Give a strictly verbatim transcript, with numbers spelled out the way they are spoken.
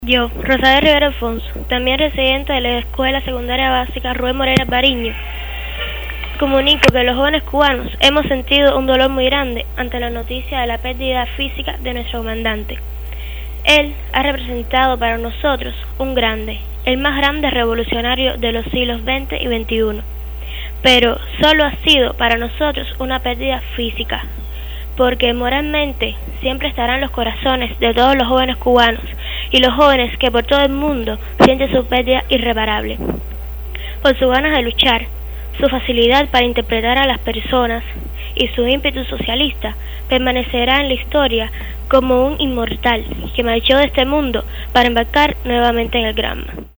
Yo, Rosario Rivera Alfonso, también residente de la Escuela Secundaria Básica Rubén Moreira Bariño, comunico que los jóvenes cubanos hemos sentido un dolor muy grande ante la noticia de la pérdida física de nuestro comandante. Él ha representado para nosotros un grande, el más grande revolucionario de los siglos veinte y veintiuno, pero solo ha sido para nosotros una pérdida física, porque moralmente siempre estarán en los corazones de todos los jóvenes cubanos y los jóvenes que por todo el mundo sienten su pérdida irreparable. Por sus ganas de luchar, su facilidad para interpretar a las personas y su ímpetu socialista permanecerá en la historia como un inmortal que marchó de este mundo para embarcar nuevamente en el Granma.